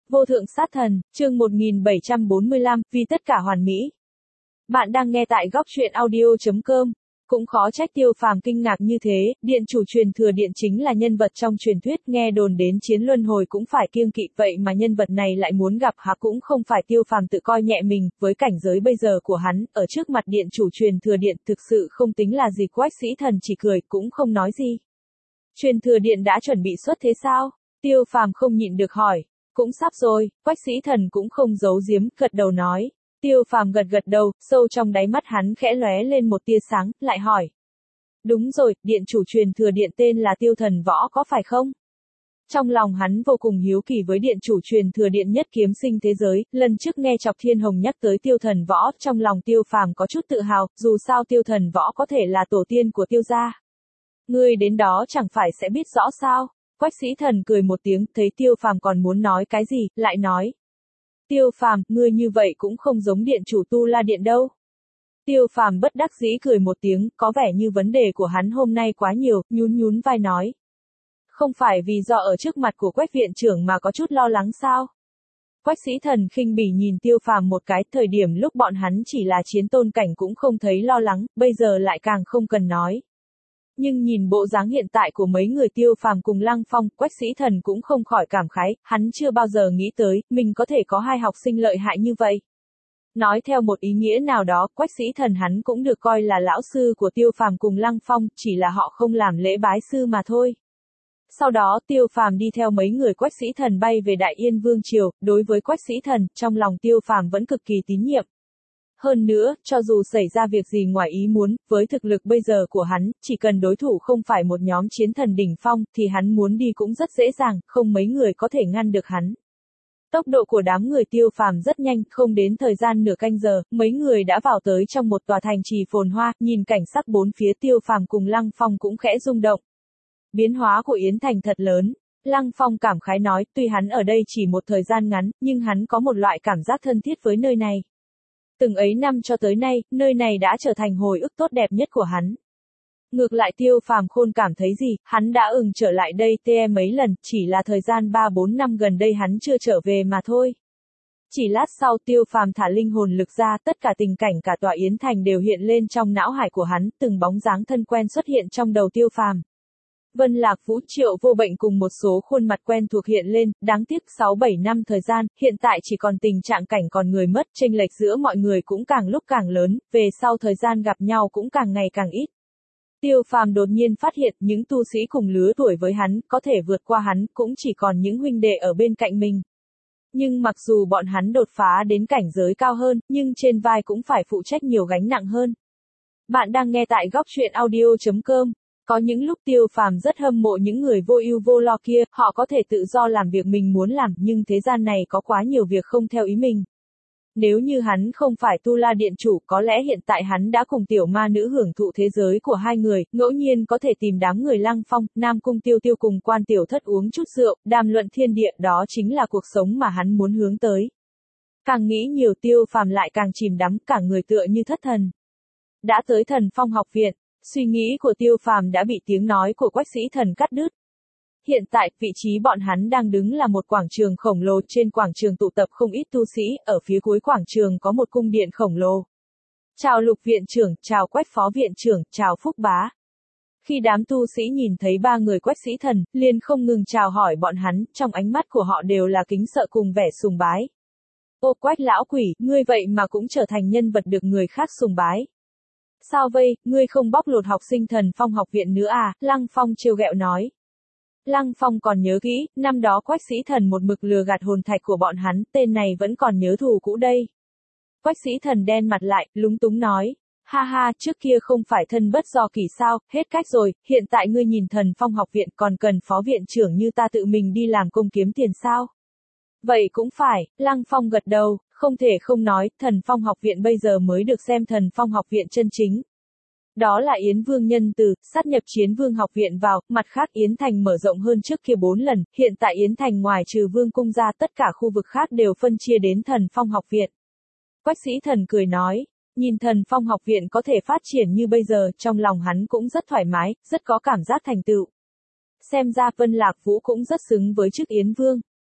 Vô thượng sát thần, chương 1745, vì tất cả hoàn mỹ. Bạn đang nghe tại góc truyện audio.com. Cũng khó trách Tiêu Phàm kinh ngạc như thế, điện chủ truyền thừa điện chính là nhân vật trong truyền thuyết, nghe đồn đến chiến luân hồi cũng phải kiêng kỵ, vậy mà nhân vật này lại muốn gặp hắn. Cũng không phải Tiêu Phàm tự coi nhẹ mình, với cảnh giới bây giờ của hắn, ở trước mặt điện chủ truyền thừa điện thực sự không tính là gì. Quách Sĩ Thần chỉ cười, cũng không nói gì. Truyền thừa điện đã chuẩn bị xuất thế sao? Tiêu Phàm không nhịn được hỏi. Cũng sắp rồi, Quách Sĩ Thần cũng không giấu giếm, gật đầu nói. Tiêu Phàm gật gật đầu, sâu trong đáy mắt hắn khẽ lóe lên một tia sáng, lại hỏi. Đúng rồi, điện chủ truyền thừa điện tên là Tiêu Thần Võ có phải không? Trong lòng hắn vô cùng hiếu kỳ với điện chủ truyền thừa điện nhất kiếm sinh thế giới, lần trước nghe Chọc Thiên Hồng nhắc tới Tiêu Thần Võ, trong lòng Tiêu Phàm có chút tự hào, dù sao Tiêu Thần Võ có thể là tổ tiên của Tiêu gia. Ngươi đến đó chẳng phải sẽ biết rõ sao? Quách Sĩ Thần cười một tiếng, thấy Tiêu Phàm còn muốn nói cái gì, lại nói. Tiêu Phàm, ngươi như vậy cũng không giống điện chủ Tu La Điện đâu. Tiêu Phàm bất đắc dĩ cười một tiếng, có vẻ như vấn đề của hắn hôm nay quá nhiều, nhún vai nói. Không phải vì do ở trước mặt của Quách viện trưởng mà có chút lo lắng sao? Quách Sĩ Thần khinh bỉ nhìn Tiêu Phàm một cái, thời điểm lúc bọn hắn chỉ là chiến tôn cảnh cũng không thấy lo lắng, bây giờ lại càng không cần nói. Nhưng nhìn bộ dáng hiện tại của mấy người Tiêu Phàm cùng Lăng Phong, Quách Sĩ Thần cũng không khỏi cảm khái, hắn chưa bao giờ nghĩ tới, mình có thể có hai học sinh lợi hại như vậy. Nói theo một ý nghĩa nào đó, Quách Sĩ Thần hắn cũng được coi là lão sư của Tiêu Phàm cùng Lăng Phong, chỉ là họ không làm lễ bái sư mà thôi. Sau đó Tiêu Phàm đi theo mấy người Quách Sĩ Thần bay về Đại Yên Vương Triều, đối với Quách Sĩ Thần, trong lòng Tiêu Phàm vẫn cực kỳ tín nhiệm. Hơn nữa, cho dù xảy ra việc gì ngoài ý muốn, với thực lực bây giờ của hắn, chỉ cần đối thủ không phải một nhóm chiến thần đỉnh phong, thì hắn muốn đi cũng rất dễ dàng, không mấy người có thể ngăn được hắn. Tốc độ của đám người Tiêu Phàm rất nhanh, không đến thời gian nửa canh giờ, mấy người đã vào tới trong một tòa thành trì phồn hoa, nhìn cảnh sắc bốn phía Tiêu Phàm cùng Lăng Phong cũng khẽ rung động. Biến hóa của Yến Thành thật lớn. Lăng Phong cảm khái nói, tuy hắn ở đây chỉ một thời gian ngắn, nhưng hắn có một loại cảm giác thân thiết với nơi này. Từng ấy năm cho tới nay, nơi này đã trở thành hồi ức tốt đẹp nhất của hắn. Ngược lại Tiêu Phàm khôn cảm thấy gì, hắn đã trở lại đây mấy lần, chỉ là thời gian 3-4 năm gần đây hắn chưa trở về mà thôi. Chỉ lát sau Tiêu Phàm thả linh hồn lực ra, tất cả tình cảnh cả tòa Yến Thành đều hiện lên trong não hải của hắn, từng bóng dáng thân quen xuất hiện trong đầu Tiêu Phàm. Vân Lạc Vũ, Triệu Vô Bệnh cùng một số khuôn mặt quen thuộc hiện lên, đáng tiếc 6-7 năm thời gian, hiện tại chỉ còn tình trạng cảnh còn người mất, chênh lệch giữa mọi người cũng càng lúc càng lớn, về sau thời gian gặp nhau cũng càng ngày càng ít. Tiêu Phàm đột nhiên phát hiện, những tu sĩ cùng lứa tuổi với hắn, có thể vượt qua hắn, cũng chỉ còn những huynh đệ ở bên cạnh mình. Nhưng mặc dù bọn hắn đột phá đến cảnh giới cao hơn, nhưng trên vai cũng phải phụ trách nhiều gánh nặng hơn. Bạn đang nghe tại góc truyện audio.com. Có những lúc Tiêu Phàm rất hâm mộ những người vô ưu vô lo kia, họ có thể tự do làm việc mình muốn làm, nhưng thế gian này có quá nhiều việc không theo ý mình. Nếu như hắn không phải Tu La Điện chủ, có lẽ hiện tại hắn đã cùng tiểu ma nữ hưởng thụ thế giới của hai người, ngẫu nhiên có thể tìm đám người Lăng Phong, Nam Cung Tiêu Tiêu cùng Quan Tiểu Thất uống chút rượu, đàm luận thiên địa, đó chính là cuộc sống mà hắn muốn hướng tới. Càng nghĩ nhiều Tiêu Phàm lại càng chìm đắm, cả người tựa như thất thần. Đã tới Thần Phong học viện. Suy nghĩ của Tiêu Phàm đã bị tiếng nói của Quách Sĩ Thần cắt đứt. Hiện tại, vị trí bọn hắn đang đứng là một quảng trường khổng lồ, trên quảng trường tụ tập không ít tu sĩ, ở phía cuối quảng trường có một cung điện khổng lồ. Chào Lục viện trưởng, chào Quách phó viện trưởng, chào Phúc bá. Khi đám tu sĩ nhìn thấy ba người Quách Sĩ Thần, liền không ngừng chào hỏi bọn hắn, trong ánh mắt của họ đều là kính sợ cùng vẻ sùng bái. Ô Quách lão quỷ, ngươi vậy mà cũng trở thành nhân vật được người khác sùng bái. Sao vậy, ngươi không bóc lột học sinh Thần Phong học viện nữa à? Lăng Phong trêu ghẹo nói. Lăng Phong còn nhớ kỹ, năm đó Quách Sĩ Thần một mực lừa gạt hồn thạch của bọn hắn, tên này vẫn còn nhớ thù cũ đây. Quách Sĩ Thần đen mặt lại, lúng túng nói. Ha ha, trước kia không phải thân bất do kỳ sao, hết cách rồi, hiện tại ngươi nhìn Thần Phong học viện còn cần phó viện trưởng như ta tự mình đi làm công kiếm tiền sao? Vậy cũng phải, Lăng Phong gật đầu. Không thể không nói, Thần Phong học viện bây giờ mới được xem Thần Phong học viện chân chính. Đó là Yến Vương nhân từ, sát nhập Chiến Vương học viện vào, mặt khác Yến Thành mở rộng hơn trước kia 4 lần, hiện tại Yến Thành ngoài trừ Vương cung ra tất cả khu vực khác đều phân chia đến Thần Phong học viện. Quách Sĩ Thần cười nói, nhìn Thần Phong học viện có thể phát triển như bây giờ, trong lòng hắn cũng rất thoải mái, rất có cảm giác thành tựu. Xem ra Vân Lạc Vũ cũng rất xứng với chức Yến Vương.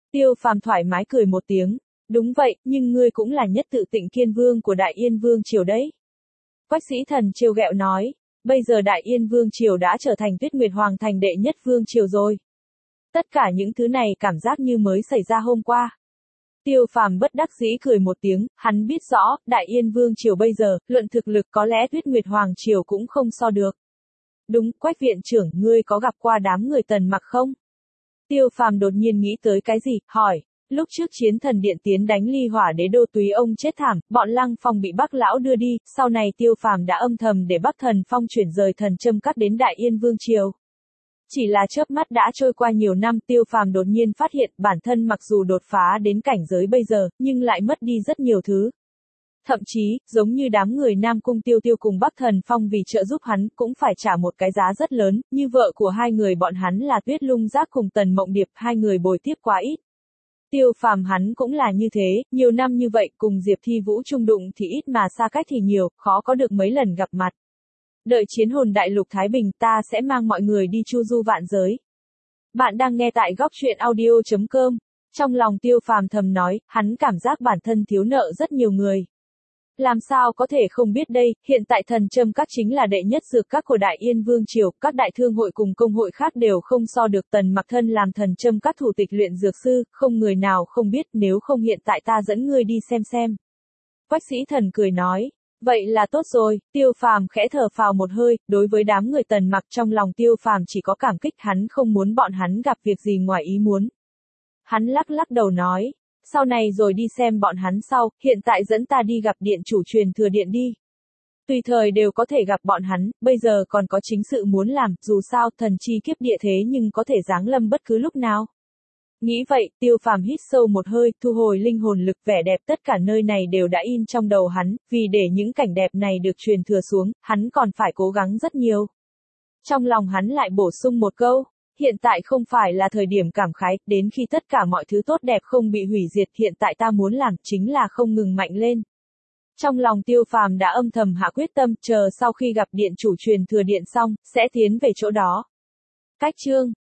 Tiêu Phàm thoải mái cười một tiếng. Đúng vậy, nhưng ngươi cũng là nhất tự Tịnh Kiên Vương của Đại Yên Vương Triều đấy. Quách Sĩ Thần trêu ghẹo nói. Bây giờ Đại Yên Vương Triều đã trở thành Tuyết Nguyệt Hoàng thành đệ nhất Vương Triều rồi. Tất cả những thứ này cảm giác như mới xảy ra hôm qua. Tiêu Phàm bất đắc dĩ cười một tiếng, hắn biết rõ, Đại Yên Vương Triều bây giờ, luận thực lực có lẽ Tuyết Nguyệt Hoàng Triều cũng không so được. Đúng, Quách viện trưởng, ngươi có gặp qua đám người Tần Mặc không? Tiêu Phàm đột nhiên nghĩ tới cái gì, hỏi. Lúc trước Chiến Thần Điện tiến đánh Ly Hỏa Đế đô Túy ông chết thảm, bọn Lăng Phong bị Bắc lão đưa đi, sau này Tiêu Phàm đã âm thầm để Bắc Thần Phong chuyển rời Thần Châm Các đến Đại Yên Vương Triều. Chỉ là chớp mắt đã trôi qua nhiều năm, Tiêu Phàm đột nhiên phát hiện bản thân mặc dù đột phá đến cảnh giới bây giờ, nhưng lại mất đi rất nhiều thứ. Thậm chí, giống như đám người Nam Cung Tiêu Tiêu cùng Bắc Thần Phong vì trợ giúp hắn cũng phải trả một cái giá rất lớn, như vợ của hai người bọn hắn là Tuyết Lung Giác cùng Tần Mộng Điệp, hai người bồi tiếp quá ít. Tiêu Phàm hắn cũng là như thế, nhiều năm như vậy cùng Diệp Thi Vũ chung đụng thì ít mà xa cách thì nhiều, khó có được mấy lần gặp mặt. Đợi chiến hồn đại lục Thái Bình ta sẽ mang mọi người đi chu du vạn giới. Bạn đang nghe tại góc truyện audio.com. Trong lòng Tiêu Phàm thầm nói, hắn cảm giác bản thân thiếu nợ rất nhiều người. Làm sao có thể không biết đây, hiện tại Thần Châm Các chính là đệ nhất dược các của Đại Yên Vương Triều, các đại thương hội cùng công hội khác đều không so được Tần Mặc thân làm Thần Châm Các thủ tịch luyện dược sư, không người nào không biết, nếu không hiện tại ta dẫn ngươi đi xem. Quách Sĩ Thần cười nói. Vậy là tốt rồi, Tiêu Phàm khẽ thở phào một hơi, đối với đám người Tần Mặc trong lòng Tiêu Phàm chỉ có cảm kích, hắn không muốn bọn hắn gặp việc gì ngoài ý muốn. Hắn lắc đầu nói, sau này rồi đi xem bọn hắn sau, hiện tại dẫn ta đi gặp điện chủ truyền thừa điện đi. Tùy thời đều có thể gặp bọn hắn, bây giờ còn có chính sự muốn làm, dù sao thần chi kiếp địa thế nhưng có thể giáng lâm bất cứ lúc nào. Nghĩ vậy, Tiêu Phàm hít sâu một hơi, thu hồi linh hồn lực, vẻ đẹp tất cả nơi này đều đã in trong đầu hắn, vì để những cảnh đẹp này được truyền thừa xuống, hắn còn phải cố gắng rất nhiều. Trong lòng hắn lại bổ sung một câu, hiện tại không phải là thời điểm cảm khái, đến khi tất cả mọi thứ tốt đẹp không bị hủy diệt, hiện tại ta muốn làm chính là không ngừng mạnh lên. Trong lòng Tiêu Phàm đã âm thầm hạ quyết tâm, chờ sau khi gặp điện chủ truyền thừa điện xong, sẽ tiến về chỗ đó. Cách chương